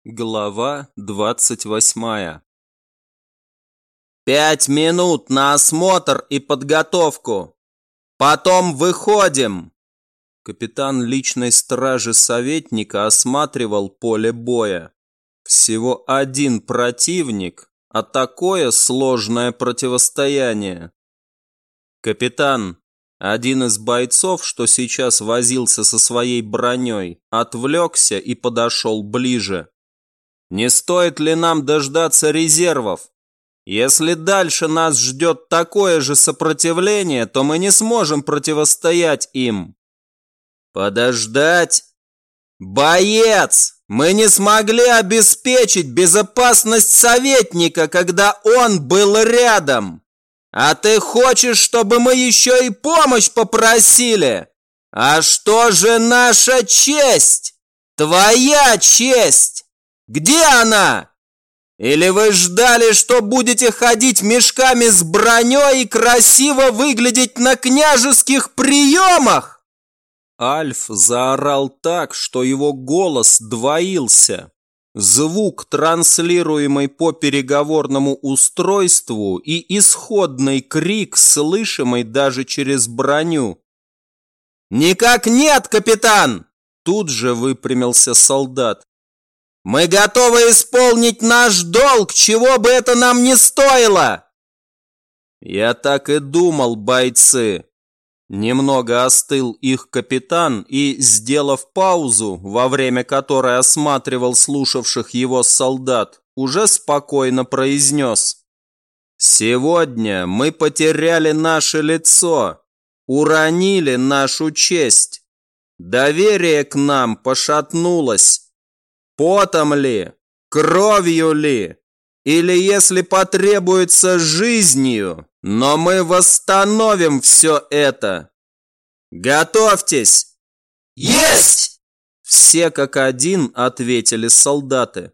Глава 28. 5 минут на осмотр и подготовку. Потом выходим. Капитан личной стражи советника осматривал поле боя. Всего один противник, а такое сложное противостояние. Капитан, один из бойцов, что сейчас возился со своей броней, отвлекся и подошел ближе. Не стоит ли нам дождаться резервов? Если дальше нас ждет такое же сопротивление, то мы не сможем противостоять им. Подождать? Боец! Мы не смогли обеспечить безопасность советника, когда он был рядом. А ты хочешь, чтобы мы еще и помощь попросили? А что же наша честь? Твоя честь? Где она? Или вы ждали, что будете ходить мешками с броней и красиво выглядеть на княжеских приемах? Альф заорал так, что его голос двоился. Звук, транслируемый по переговорному устройству, и исходный крик, слышимый даже через броню. «Никак нет, капитан!» Тут же выпрямился солдат. «Мы готовы исполнить наш долг, чего бы это нам ни стоило!» «Я так и думал, бойцы!» Немного остыл их капитан и, сделав паузу, во время которой осматривал слушавших его солдат, уже спокойно произнес: «Сегодня мы потеряли наше лицо, уронили нашу честь, доверие к нам пошатнулось. Потом ли, кровью ли, или, если потребуется, жизнью, но мы восстановим все это. Готовьтесь!» «Есть!» Все как один ответили солдаты.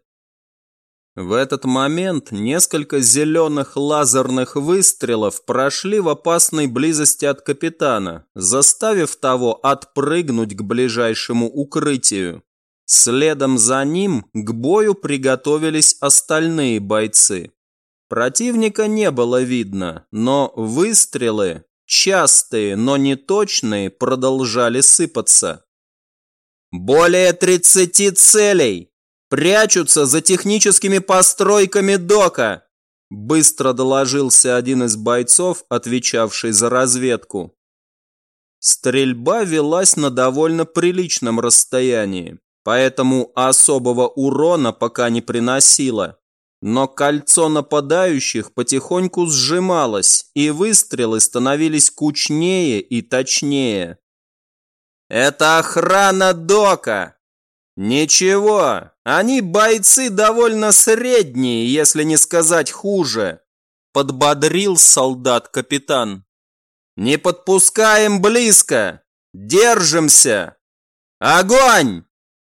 В этот момент несколько зеленых лазерных выстрелов прошли в опасной близости от капитана, заставив того отпрыгнуть к ближайшему укрытию. Следом за ним к бою приготовились остальные бойцы. Противника не было видно, но выстрелы, частые, но неточные, продолжали сыпаться. «Более 30 целей! Прячутся за техническими постройками дока!» Быстро доложился один из бойцов, отвечавший за разведку. Стрельба велась на довольно приличном расстоянии, поэтому особого урона пока не приносила. Но кольцо нападающих потихоньку сжималось, и выстрелы становились кучнее и точнее. «Это охрана дока!» «Ничего, они бойцы довольно средние, если не сказать хуже», подбодрил солдат-капитан. «Не подпускаем близко! Держимся! Огонь!»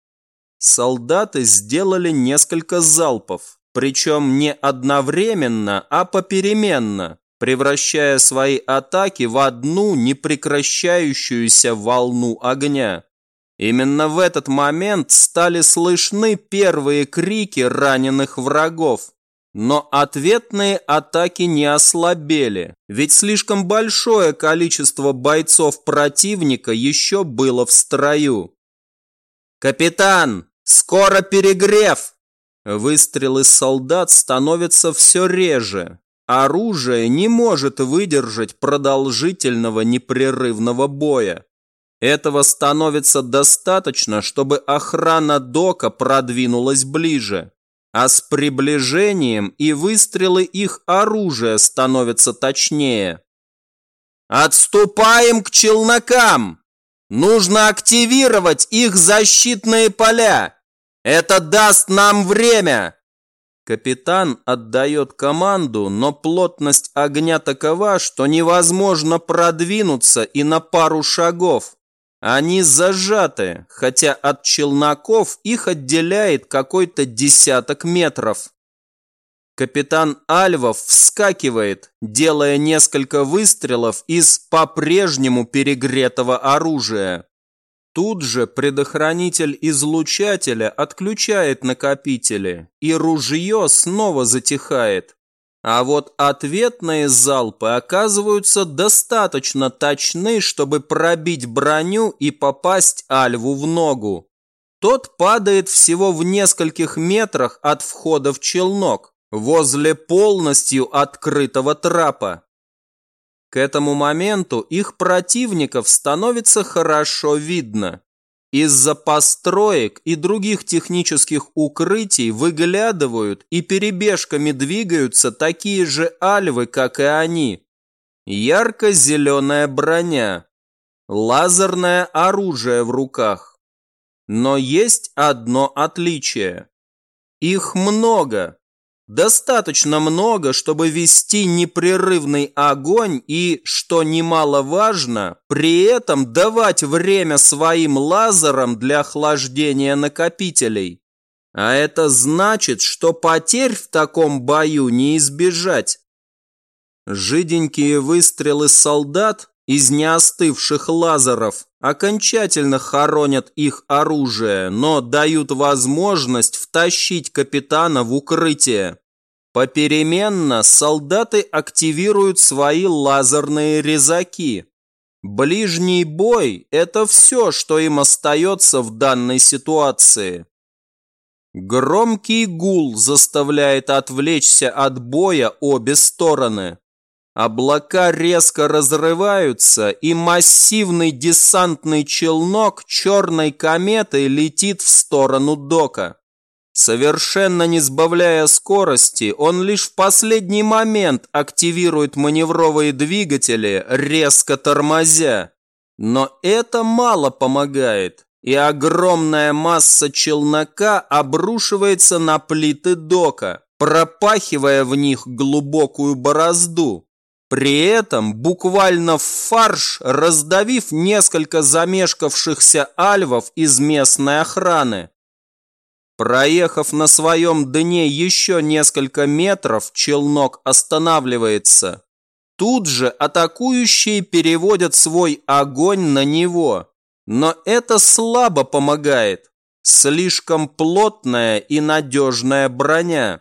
Солдаты сделали несколько залпов, причем не одновременно, а попеременно, превращая свои атаки в одну непрекращающуюся волну огня. Именно в этот момент стали слышны первые крики раненых врагов. Но ответные атаки не ослабели, ведь слишком большое количество бойцов противника еще было в строю. «Капитан, скоро перегрев!» Выстрелы солдат становятся все реже. Оружие не может выдержать продолжительного непрерывного боя. Этого становится достаточно, чтобы охрана дока продвинулась ближе. А с приближением и выстрелы их оружия становятся точнее. «Отступаем к челнокам! Нужно активировать их защитные поля! Это даст нам время!» Капитан отдает команду, но плотность огня такова, что невозможно продвинуться и на пару шагов. Они зажаты, хотя от челноков их отделяет какой-то десяток метров. Капитан Альвов вскакивает, делая несколько выстрелов из по-прежнему перегретого оружия. Тут же предохранитель излучателя отключает накопители, и ружье снова затихает. А вот ответные залпы оказываются достаточно точны, чтобы пробить броню и попасть Альву в ногу. Тот падает всего в нескольких метрах от входа в челнок, возле полностью открытого трапа. К этому моменту их противников становится хорошо видно. Из-за построек и других технических укрытий выглядывают и перебежками двигаются такие же альвы, как и они. Ярко-зеленая броня, лазерное оружие в руках. Но есть одно отличие. Их много. Достаточно много, чтобы вести непрерывный огонь и, что немаловажно, при этом давать время своим лазерам для охлаждения накопителей. А это значит, что потерь в таком бою не избежать. Жиденькие выстрелы солдат из неостывших лазеров окончательно хоронят их оружие, но дают возможность втащить капитана в укрытие. Попеременно солдаты активируют свои лазерные резаки. Ближний бой – это все, что им остается в данной ситуации. Громкий гул заставляет отвлечься от боя обе стороны. Облака резко разрываются, и массивный десантный челнок черной кометой летит в сторону дока. Совершенно не сбавляя скорости, он лишь в последний момент активирует маневровые двигатели, резко тормозя. Но это мало помогает, и огромная масса челнока обрушивается на плиты дока, пропахивая в них глубокую борозду. При этом буквально в фарш раздавив несколько замешкавшихся альвов из местной охраны. Проехав на своем дне еще несколько метров, челнок останавливается. Тут же атакующие переводят свой огонь на него. Но это слабо помогает. Слишком плотная и надежная броня.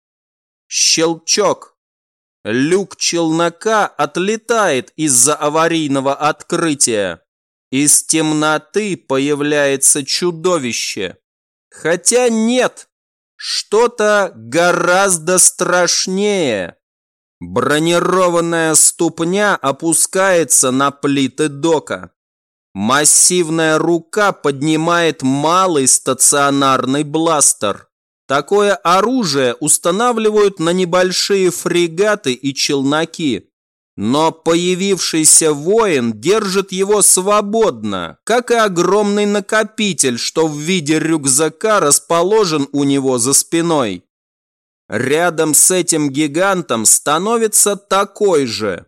Щелчок. Люк челнока отлетает из-за аварийного открытия. Из темноты появляется чудовище. Хотя нет, что-то гораздо страшнее. Бронированная ступня опускается на плиты дока. Массивная рука поднимает малый стационарный бластер. Такое оружие устанавливают на небольшие фрегаты и челноки. Но появившийся воин держит его свободно, как и огромный накопитель, что в виде рюкзака расположен у него за спиной. Рядом с этим гигантом становится такой же.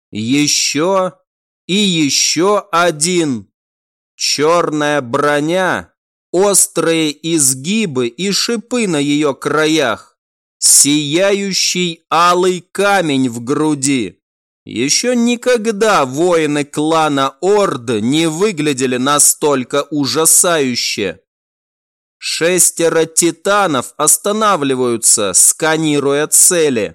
Еще и еще один. Черная броня. Острые изгибы и шипы на ее краях. Сияющий алый камень в груди. Еще никогда воины клана Орд не выглядели настолько ужасающе. 6 титанов останавливаются, сканируя цели.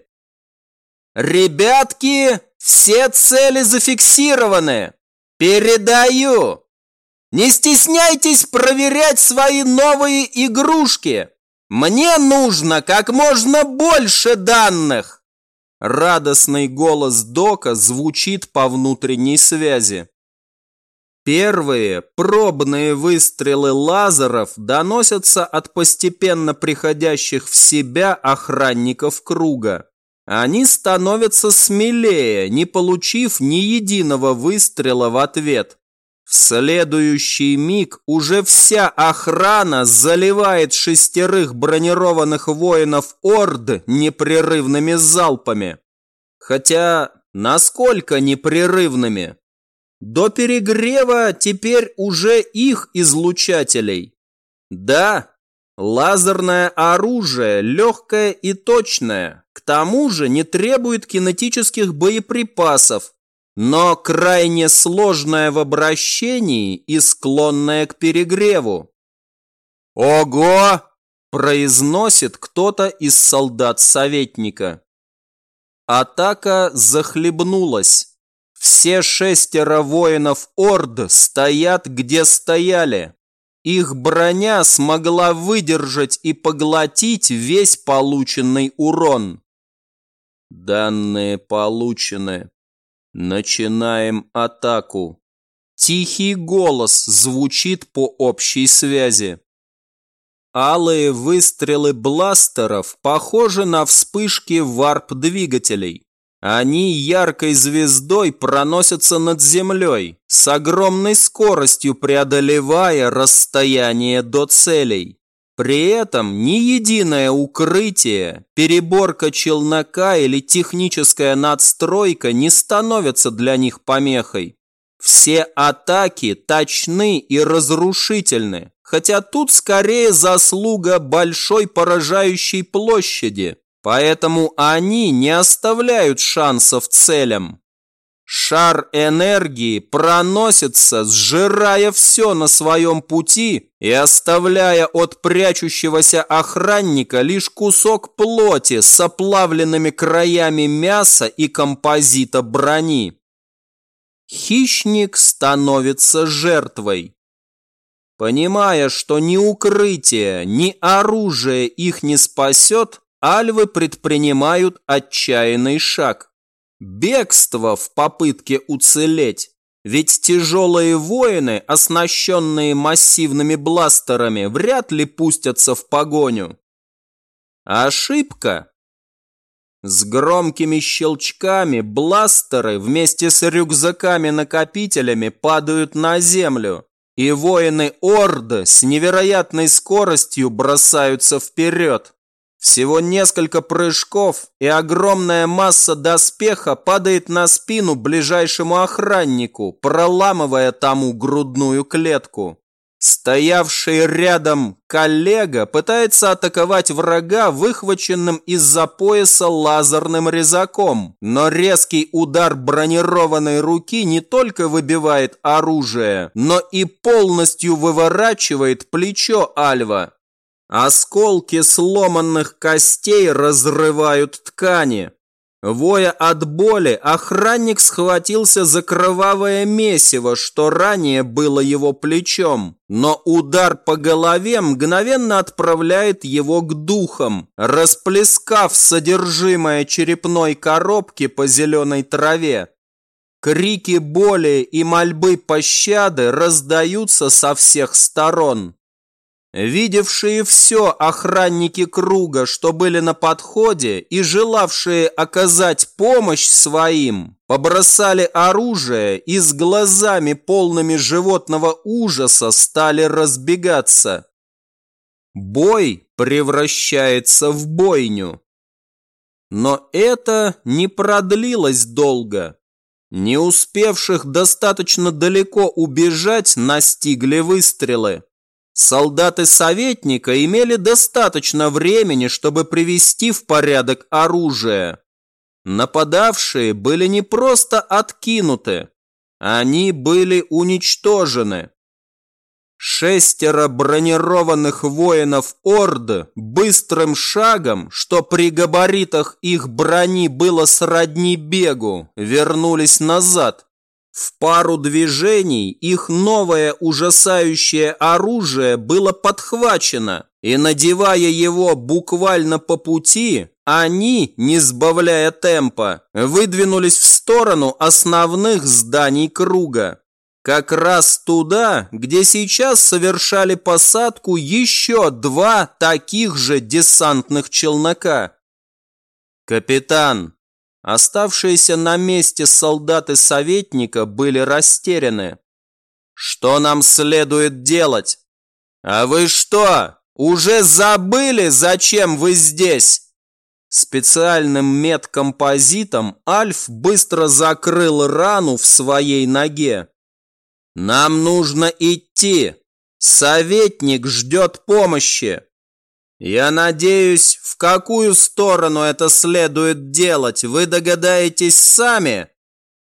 «Ребятки, все цели зафиксированы! Передаю! Не стесняйтесь проверять свои новые игрушки! Мне нужно как можно больше данных!» Радостный голос Дока звучит по внутренней связи. Первые пробные выстрелы лазеров доносятся от постепенно приходящих в себя охранников круга. Они становятся смелее, не получив ни единого выстрела в ответ. В следующий миг уже вся охрана заливает 6 бронированных воинов Орд непрерывными залпами. Хотя, насколько непрерывными? До перегрева теперь уже их излучателей. Да, лазерное оружие легкое и точное, к тому же не требует кинетических боеприпасов. но крайне сложное в обращении и склонное к перегреву. «Ого!» – произносит кто-то из солдат советника. Атака захлебнулась. Все 6 воинов Орд стоят, где стояли. Их броня смогла выдержать и поглотить весь полученный урон. Данные получены. Начинаем атаку. Тихий голос звучит по общей связи. Алые выстрелы бластеров похожи на вспышки варп-двигателей. Они яркой звездой проносятся над землей, с огромной скоростью преодолевая расстояние до целей. При этом ни единое укрытие, переборка челнока или техническая надстройка не становятся для них помехой. Все атаки точны и разрушительны, хотя тут скорее заслуга большой поражающей площади. Поэтому они не оставляют шансов целям. Шар энергии проносится, сжирая все на своем пути и оставляя от прячущегося охранника лишь кусок плоти с оплавленными краями мяса и композита брони. Хищник становится жертвой. Понимая, что ни укрытие, ни оружие их не спасет, альвы предпринимают отчаянный шаг. Бегство в попытке уцелеть. Ведь тяжелые воины, оснащенные массивными бластерами, вряд ли пустятся в погоню. Ошибка. С громкими щелчками бластеры вместе с рюкзаками-накопителями падают на землю, и воины Орды с невероятной скоростью бросаются вперед. Всего несколько прыжков, и огромная масса доспеха падает на спину ближайшему охраннику, проламывая тому грудную клетку. Стоявший рядом коллега пытается атаковать врага выхваченным из-за пояса лазерным резаком, но резкий удар бронированной руки не только выбивает оружие, но и полностью выворачивает плечо альва. Осколки сломанных костей разрывают ткани. Воя от боли, охранник схватился за кровавое месиво, что ранее было его плечом, но удар по голове мгновенно отправляет его к духам, расплескав содержимое черепной коробки по зеленой траве. Крики боли и мольбы пощады раздаются со всех сторон. Видевшие все охранники круга, что были на подходе, и желавшие оказать помощь своим, побросали оружие и с глазами полными животного ужаса стали разбегаться. Бой превращается в бойню. Но это не продлилось долго. Не успевших достаточно далеко убежать настигли выстрелы. Солдаты советника имели достаточно времени, чтобы привести в порядок оружие. Нападавшие были не просто откинуты, они были уничтожены. 6 бронированных воинов Орды быстрым шагом, что при габаритах их брони было сродни бегу, вернулись назад. В пару движений их новое ужасающее оружие было подхвачено, и, надевая его буквально по пути, они, не сбавляя темпа, выдвинулись в сторону основных зданий круга. Как раз туда, где сейчас совершали посадку еще 2 таких же десантных челнока. «Капитан!» Оставшиеся на месте солдаты советника были растеряны. «Что нам следует делать?» «А вы что, уже забыли, зачем вы здесь?» Специальным медкомпозитом Альф быстро закрыл рану в своей ноге. «Нам нужно идти. Советник ждет помощи. Я надеюсь, в какую сторону это следует делать, вы догадаетесь сами?»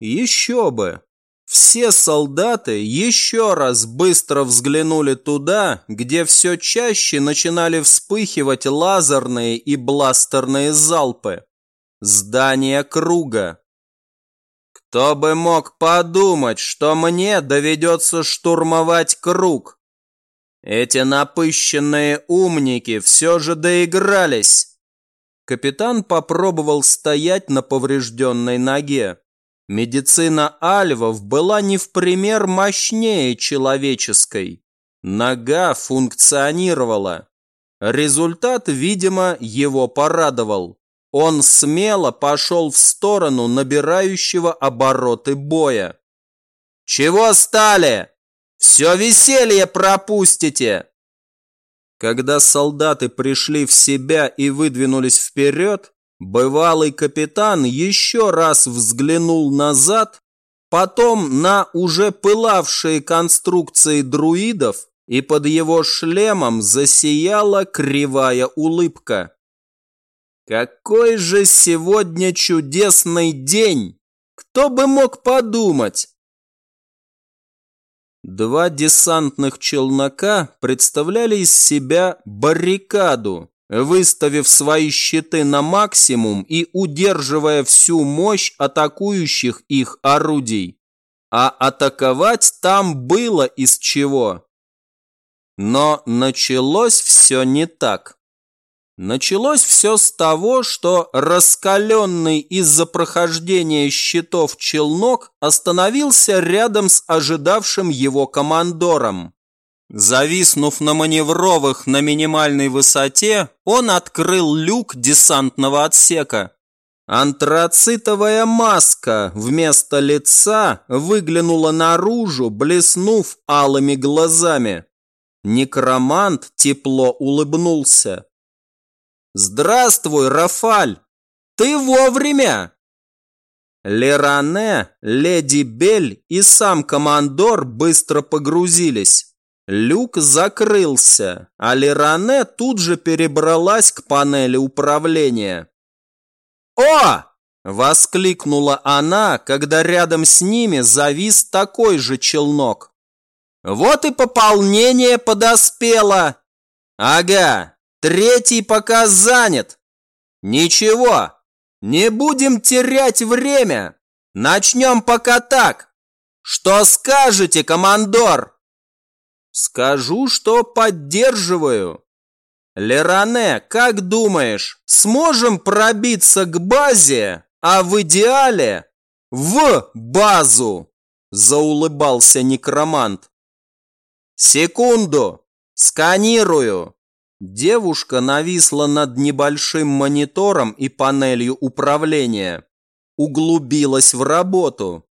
Еще бы! Все солдаты еще раз быстро взглянули туда, где все чаще начинали вспыхивать лазерные и бластерные залпы. Здание круга. Кто бы мог подумать, что мне доведется штурмовать круг? Эти напыщенные умники все же доигрались. Капитан попробовал стоять на поврежденной ноге. Медицина альвов была не в пример мощнее человеческой. Нога функционировала. Результат, видимо, его порадовал. Он смело пошел в сторону набирающего обороты боя. «Чего стали? Все веселье пропустите!» Когда солдаты пришли в себя и выдвинулись вперед, бывалый капитан еще раз взглянул назад, потом на уже пылавшие конструкции друидов, и под его шлемом засияла кривая улыбка. Какой же сегодня чудесный день! Кто бы мог подумать? Два десантных челнока представляли из себя баррикаду, выставив свои щиты на максимум и удерживая всю мощь атакующих их орудий. А атаковать там было из чего. Но началось все не так. Началось все с того, что раскаленный из-за прохождения щитов челнок остановился рядом с ожидавшим его командором. Зависнув на маневровых на минимальной высоте, он открыл люк десантного отсека. Антрацитовая маска вместо лица выглянула наружу, блеснув алыми глазами. Некромант тепло улыбнулся. «Здравствуй, Рафаль! Ты вовремя!» Леране, леди Бель и сам командор быстро погрузились. Люк закрылся, а Леране тут же перебралась к панели управления. «О!» – воскликнула она, когда рядом с ними завис такой же челнок. «Вот и пополнение подоспело! Ага! Третий пока занят. Ничего, не будем терять время. Начнем пока так. Что скажете, командор?» «Скажу, что поддерживаю. Леране, как думаешь, сможем пробиться к базе, а в идеале в базу?» Заулыбался некромант. «Секунду, сканирую». Девушка нависла над небольшим монитором и панелью управления. Углубилась в работу.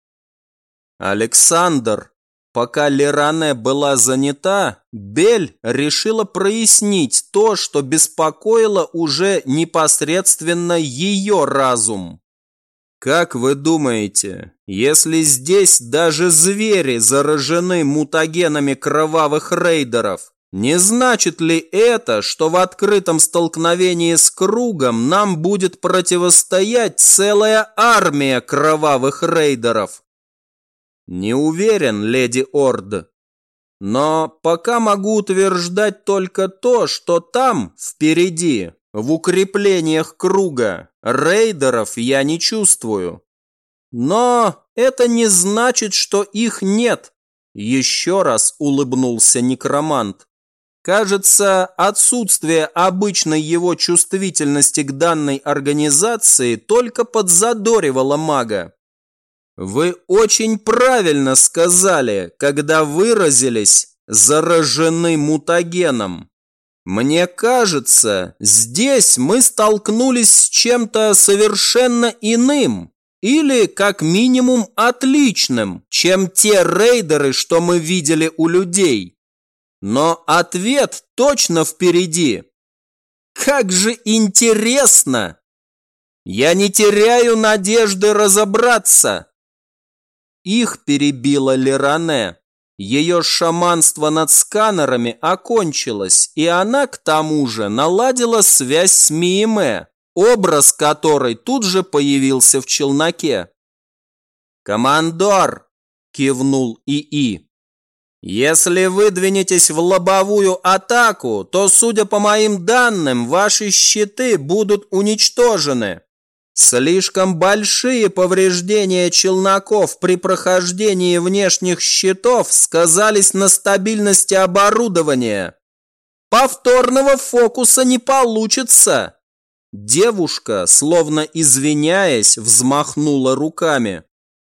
Александр, пока Леране была занята, Бель решила прояснить то, что беспокоило уже непосредственно ее разум. Как вы думаете, если здесь даже звери заражены мутагенами кровавых рейдеров, не значит ли это, что в открытом столкновении с кругом нам будет противостоять целая армия кровавых рейдеров? Не уверен, леди Орд. Но пока могу утверждать только то, что там, впереди, в укреплениях круга, рейдеров я не чувствую. Но это не значит, что их нет. Еще раз улыбнулся некромант. Кажется, отсутствие обычной его чувствительности к данной организации только подзадоривало мага. Вы очень правильно сказали, когда выразились «заражены мутагеном». Мне кажется, здесь мы столкнулись с чем-то совершенно иным или, как минимум, отличным, чем те рейдеры, что мы видели у людей. Но ответ точно впереди. Как же интересно! Я не теряю надежды разобраться. Их перебила Леране. Ее шаманство над сканерами окончилось, и она, к тому же, наладила связь с Мииме, образ которой тут же появился в челноке. «Командор!» – кивнул ИИ. «Если вы двинетесь в лобовую атаку, то, судя по моим данным, ваши щиты будут уничтожены. Слишком большие повреждения челноков при прохождении внешних щитов сказались на стабильности оборудования. Повторного фокуса не получится!» Девушка, словно извиняясь, взмахнула руками.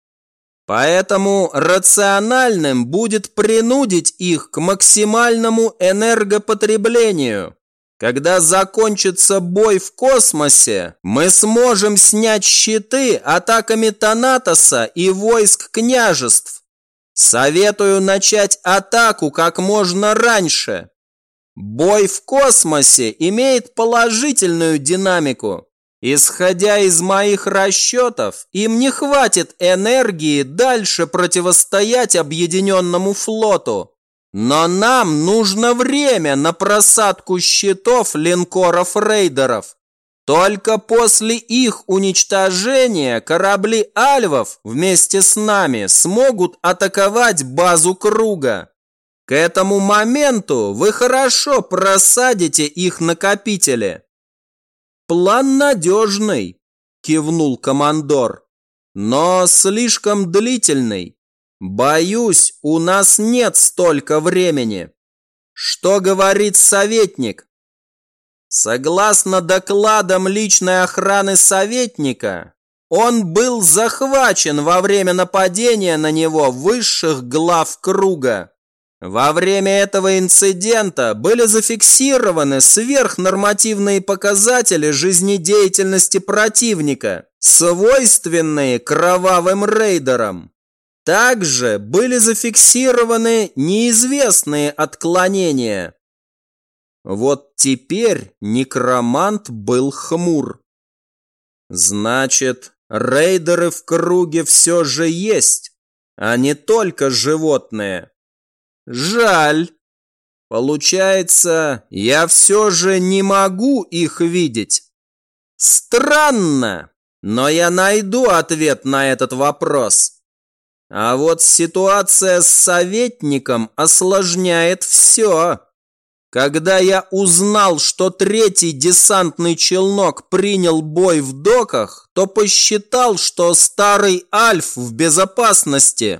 «Поэтому рациональным будет принудить их к максимальному энергопотреблению. Когда закончится бой в космосе, мы сможем снять щиты атаками Танатоса и войск княжеств. Советую начать атаку как можно раньше. Бой в космосе имеет положительную динамику. Исходя из моих расчетов, им не хватит энергии дальше противостоять объединенному флоту. Но нам нужно время на просадку щитов линкоров-рейдеров. Только после их уничтожения корабли альвов вместе с нами смогут атаковать базу Круга. К этому моменту вы хорошо просадите их накопители». «План надежный», – кивнул командор, – «но слишком длительный. Боюсь, у нас нет столько времени. Что говорит советник?» Согласно докладам личной охраны советника, он был захвачен во время нападения на него высших глав Круга. Во время этого инцидента были зафиксированы сверхнормативные показатели жизнедеятельности противника, свойственные кровавым рейдерам. Также были зафиксированы неизвестные отклонения. Вот теперь некромант был хмур. Значит, рейдеры в Круге все же есть, а не только животные. Жаль. Получается, я все же не могу их видеть. Странно, но я найду ответ на этот вопрос. А вот ситуация с советником осложняет все. Когда я узнал, что третий десантный челнок принял бой в доках, то посчитал, что старый Альф в безопасности.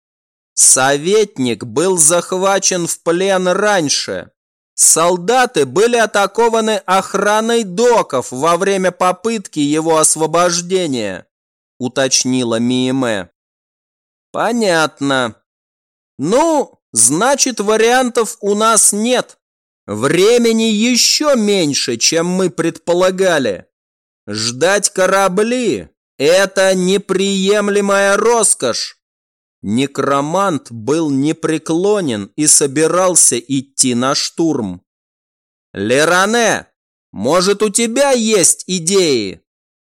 Советник был захвачен в плен раньше. Солдаты были атакованы охраной доков во время попытки его освобождения, уточнила Миеме. Понятно. Ну, значит, вариантов у нас нет. Времени еще меньше, чем мы предполагали. Ждать корабли – это неприемлемая роскошь. Некромант был непреклонен и собирался идти на штурм. «Леране, может, у тебя есть идеи?»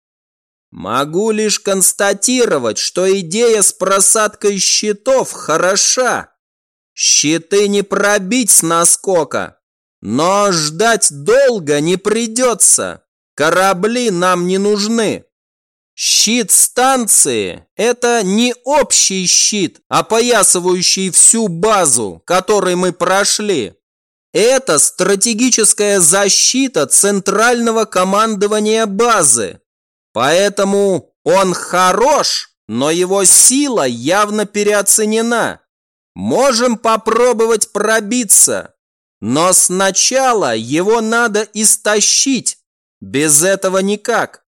«Могу лишь констатировать, что идея с просадкой щитов хороша. Щиты не пробить с наскока, но ждать долго не придется. Корабли нам не нужны. Щит станции – это не общий щит, опоясывающий всю базу, которой мы прошли. Это стратегическая защита центрального командования базы. Поэтому он хорош, но его сила явно переоценена. Можем попробовать пробиться, но сначала его надо истощить. Без этого никак.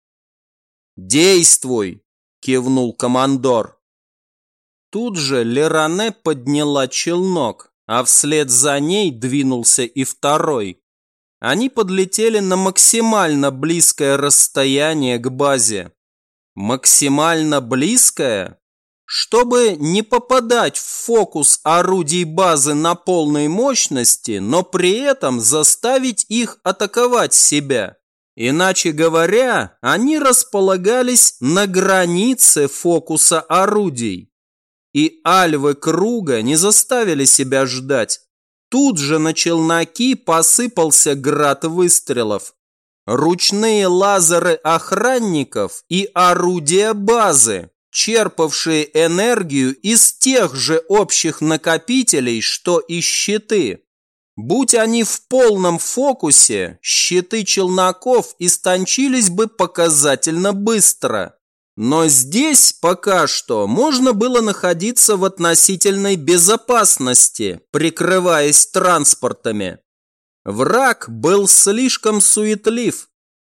«Действуй!» – кивнул командор. Тут же Леране подняла челнок, а вслед за ней двинулся и второй. Они подлетели на максимально близкое расстояние к базе. Максимально близкое? Чтобы не попадать в фокус орудий базы на полной мощности, но при этом заставить их атаковать себя. Иначе говоря, они располагались на границе фокуса орудий. И альвы Круга не заставили себя ждать. Тут же на челноки посыпался град выстрелов. Ручные лазеры охранников и орудия базы, черпавшие энергию из тех же общих накопителей, что и щиты. Будь они в полном фокусе, щиты челноков истончились бы показательно быстро. Но здесь пока что можно было находиться в относительной безопасности, прикрываясь транспортами. Враг был слишком суетлив.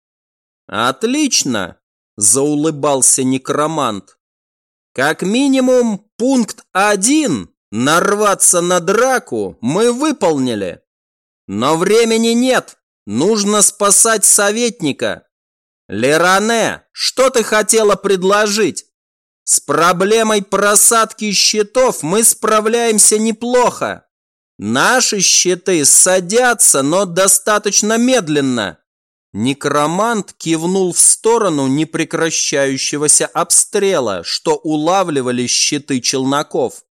«Отлично!» – заулыбался некромант. «Как минимум пункт 1 – нарваться на драку мы выполнили. Но времени нет, нужно спасать советника. Леране, что ты хотела предложить? С проблемой просадки щитов мы справляемся неплохо. Наши щиты садятся, но достаточно медленно». Некромант кивнул в сторону непрекращающегося обстрела, что улавливали щиты челноков.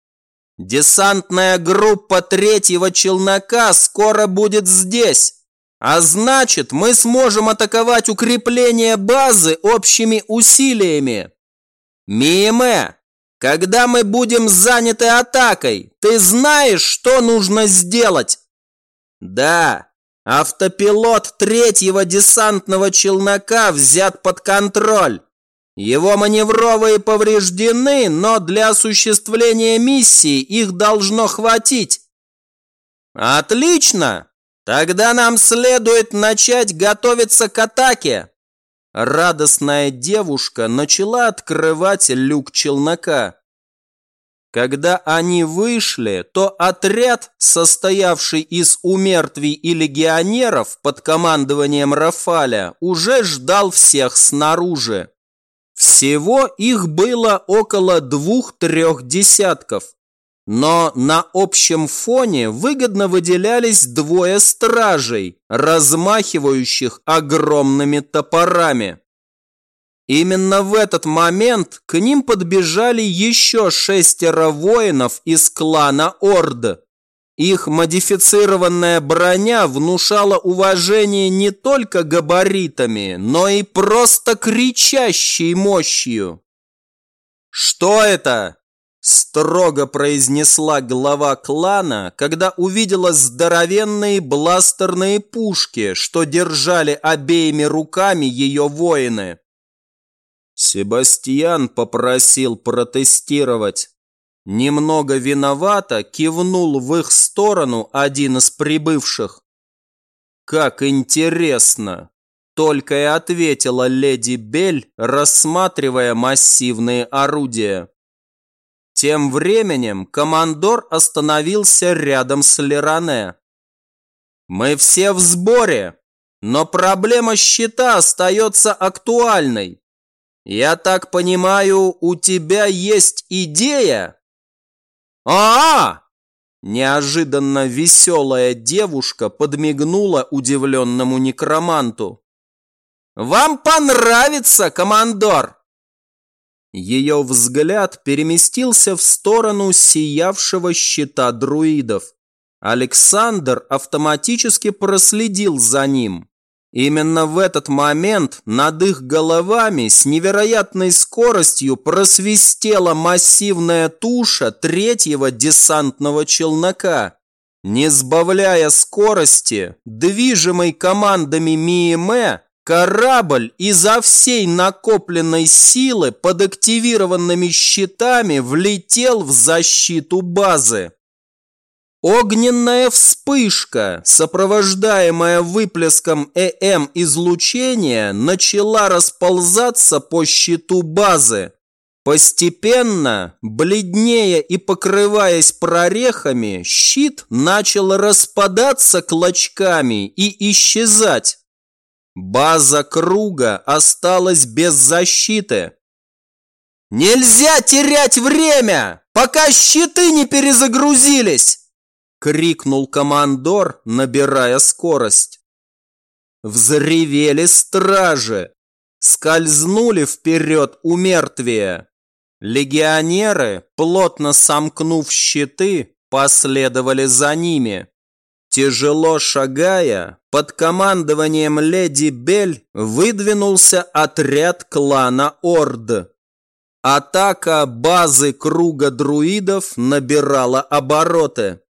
«Десантная группа 3-го челнока скоро будет здесь, а значит, мы сможем атаковать укрепление базы общими усилиями. Миме, когда мы будем заняты атакой, ты знаешь, что нужно сделать?» «Да». Автопилот 3-го десантного челнока взят под контроль. Его маневровые повреждены, но для осуществления миссии их должно хватить. Отлично! Тогда нам следует начать готовиться к атаке. Радостная девушка начала открывать люк челнока. Когда они вышли, то отряд, состоявший из умертвий и легионеров под командованием Рафаля, уже ждал всех снаружи. Всего их было около 2-3 десятков. Но на общем фоне выгодно выделялись 2 стражей, размахивающих огромными топорами. Именно в этот момент к ним подбежали еще 6 воинов из клана Орд. Их модифицированная броня внушала уважение не только габаритами, но и просто кричащей мощью. «Что это?» – строго произнесла глава клана, когда увидела здоровенные бластерные пушки, что держали обеими руками ее воины. Себастьян попросил протестировать. Немного виновато кивнул в их сторону один из прибывших. «Как интересно!» – только и ответила леди Бель, рассматривая массивные орудия. Тем временем командор остановился рядом с Леране. «Мы все в сборе, но проблема щита остается актуальной. Я так понимаю, у тебя есть идея?» Неожиданно веселая девушка подмигнула удивленному некроманту. «Вам понравится, командор!» Ее взгляд переместился в сторону сиявшего щита друидов. Александр автоматически проследил за ним. Именно в этот момент над их головами с невероятной скоростью просвистела массивная туша 3-го десантного челнока. Не сбавляя скорости, движимый командами Миме, корабль изо всей накопленной силы под активированными щитами влетел в защиту базы. Огненная вспышка, сопровождаемая выплеском излучения, начала расползаться по щиту базы. Постепенно, бледнее и покрываясь прорехами, щит начал распадаться клочками и исчезать. База круга осталась без защиты. «Нельзя терять время, пока щиты не перезагрузились!» – крикнул командор, набирая скорость. Взревели стражи, скользнули вперед у мертвия. Легионеры, плотно сомкнув щиты, последовали за ними. Тяжело шагая, под командованием леди Бель выдвинулся отряд клана Орд. Атака базы круга друидов набирала обороты.